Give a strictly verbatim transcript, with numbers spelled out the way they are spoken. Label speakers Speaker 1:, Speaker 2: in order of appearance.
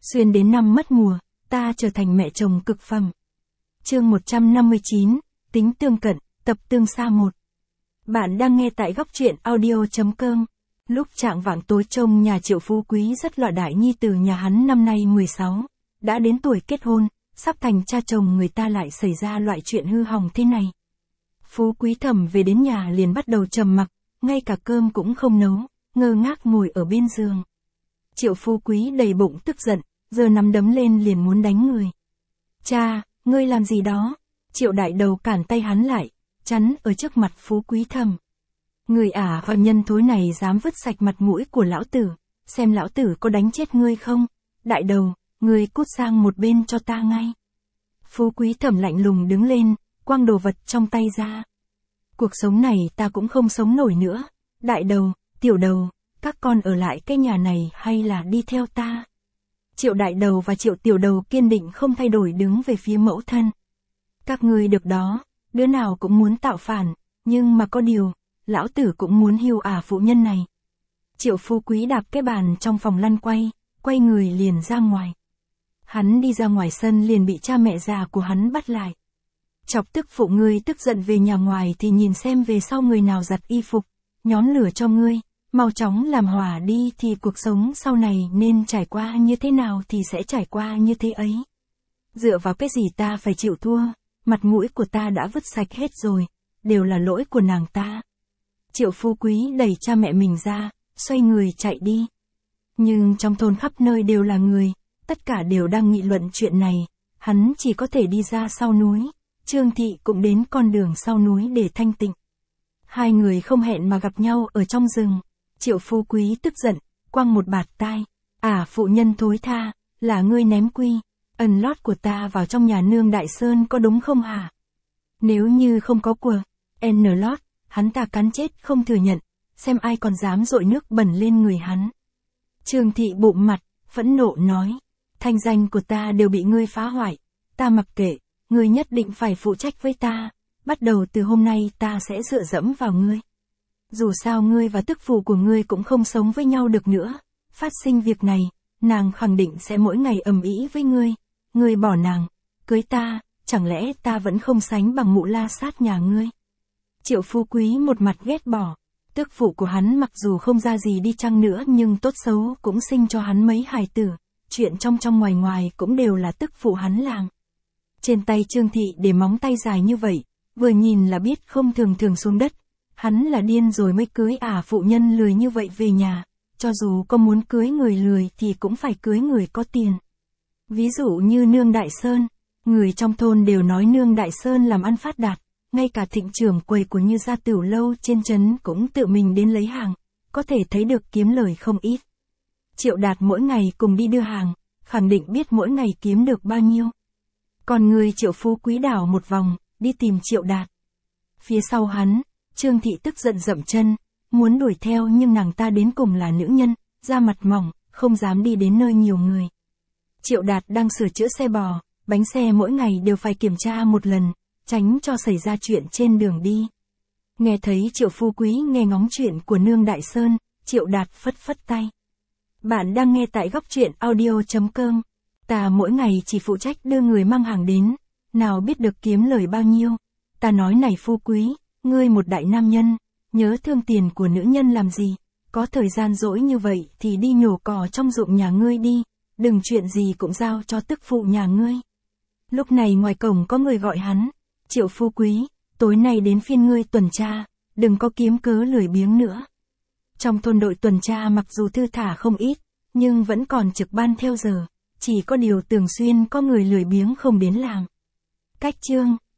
Speaker 1: Xuyên đến năm mất mùa, ta trở thành mẹ chồng cực phẩm. Chương một trăm năm mươi chín, tính tương cận, tập tương xa một. Bạn đang nghe tại góc truyện audio.com. Lúc trạng vạng tối trông nhà Triệu Phú Quý rất lọ đại nhi từ nhà hắn năm nay mười sáu, đã đến tuổi kết hôn, sắp thành cha chồng người ta lại xảy ra loại chuyện hư hỏng thế này. Phú Quý Thẩm về đến nhà liền bắt đầu trầm mặc, ngay cả cơm cũng không nấu, ngơ ngác ngồi ở bên giường. Triệu Phú Quý đầy bụng tức giận, giơ nắm đấm lên liền muốn đánh người. Cha, ngươi làm gì đó? Triệu Đại Đầu cản tay hắn lại, chắn ở trước mặt Phú Quý Thẩm. Người ả và nhân thối này dám vứt sạch mặt mũi của lão tử, xem lão tử có đánh chết ngươi không? Đại Đầu, ngươi cút sang một bên cho ta ngay. Phú Quý Thẩm lạnh lùng đứng lên, quăng đồ vật trong tay ra. Cuộc sống này ta cũng không sống nổi nữa. Đại Đầu, Tiểu Đầu, các con ở lại cái nhà này hay là đi theo ta? Triệu Đại Đầu và Triệu Tiểu Đầu kiên định không thay đổi đứng về phía mẫu thân. Các ngươi được đó, đứa nào cũng muốn tạo phản, nhưng mà có điều, lão tử cũng muốn hưu ả phụ nhân này. Triệu Phú Quý đạp cái bàn trong phòng lăn quay, quay người liền ra ngoài. Hắn đi ra ngoài sân liền bị cha mẹ già của hắn bắt lại. Chọc tức phụ ngươi tức giận về nhà ngoài thì nhìn xem về sau người nào giặt y phục, nhón lửa cho ngươi, mau chóng làm hòa đi thì cuộc sống sau này nên trải qua như thế nào thì sẽ trải qua như thế ấy. Dựa vào cái gì ta phải chịu thua, mặt mũi của ta đã vứt sạch hết rồi, đều là lỗi của nàng ta. Triệu Phú Quý đẩy cha mẹ mình ra, xoay người chạy đi. Nhưng trong thôn khắp nơi đều là người, tất cả đều đang nghị luận chuyện này, hắn chỉ có thể đi ra sau núi. Trương Thị cũng đến con đường sau núi để thanh tịnh. Hai người không hẹn mà gặp nhau ở trong rừng. Triệu Phú Quý tức giận, quăng một bạt tai. À phụ nhân thối tha, là ngươi ném quy, ẩn lót của ta vào trong nhà nương Đại Sơn có đúng không hả? Nếu như không có của, N lót, hắn ta cắn chết không thừa nhận, xem ai còn dám dội nước bẩn lên người hắn. Trương Thị bụm mặt, phẫn nộ nói, thanh danh của ta đều bị ngươi phá hoại, ta mặc kệ. Ngươi nhất định phải phụ trách với ta, bắt đầu từ hôm nay ta sẽ dựa dẫm vào ngươi. Dù sao ngươi và tức phụ của ngươi cũng không sống với nhau được nữa, phát sinh việc này, nàng khẳng định sẽ mỗi ngày ầm ĩ với ngươi, ngươi bỏ nàng, cưới ta, chẳng lẽ ta vẫn không sánh bằng mụ la sát nhà ngươi. Triệu Phú Quý một mặt ghét bỏ, tức phụ của hắn mặc dù không ra gì đi chăng nữa nhưng tốt xấu cũng sinh cho hắn mấy hài tử, chuyện trong trong ngoài ngoài cũng đều là tức phụ hắn làm. Trên tay Trương Thị để móng tay dài như vậy, vừa nhìn là biết không thường thường xuống đất, hắn là điên rồi mới cưới ả phụ nhân lười như vậy về nhà, cho dù có muốn cưới người lười thì cũng phải cưới người có tiền. Ví dụ như nương Đại Sơn, người trong thôn đều nói nương Đại Sơn làm ăn phát đạt, ngay cả thịnh trưởng quầy của Như Gia Tửu Lâu trên trấn cũng tự mình đến lấy hàng, có thể thấy được kiếm lời không ít. Triệu Đạt mỗi ngày cùng đi đưa hàng, khẳng định biết mỗi ngày kiếm được bao nhiêu. Còn người Triệu Phú Quý đảo một vòng, đi tìm Triệu Đạt. Phía sau hắn, Trương Thị tức giận dậm chân, muốn đuổi theo nhưng nàng ta đến cùng là nữ nhân, da mặt mỏng, không dám đi đến nơi nhiều người. Triệu Đạt đang sửa chữa xe bò, bánh xe mỗi ngày đều phải kiểm tra một lần, tránh cho xảy ra chuyện trên đường đi. Nghe thấy Triệu Phú Quý nghe ngóng chuyện của nương Đại Sơn, Triệu Đạt phất phất tay. Bạn đang nghe tại góc truyện audio.com. Ta mỗi ngày chỉ phụ trách đưa người mang hàng đến, nào biết được kiếm lời bao nhiêu. Ta nói này Phú Quý, ngươi một đại nam nhân, nhớ thương tiền của nữ nhân làm gì, có thời gian rỗi như vậy thì đi nhổ cỏ trong ruộng nhà ngươi đi, đừng chuyện gì cũng giao cho tức phụ nhà ngươi. Lúc này ngoài cổng có người gọi hắn, Triệu Phú Quý, tối nay đến phiên ngươi tuần tra, đừng có kiếm cớ lười biếng nữa. Trong thôn đội tuần tra mặc dù thư thả không ít, nhưng vẫn còn trực ban theo giờ. Chỉ có điều thường xuyên có người lười biếng không đến làm. Cách chương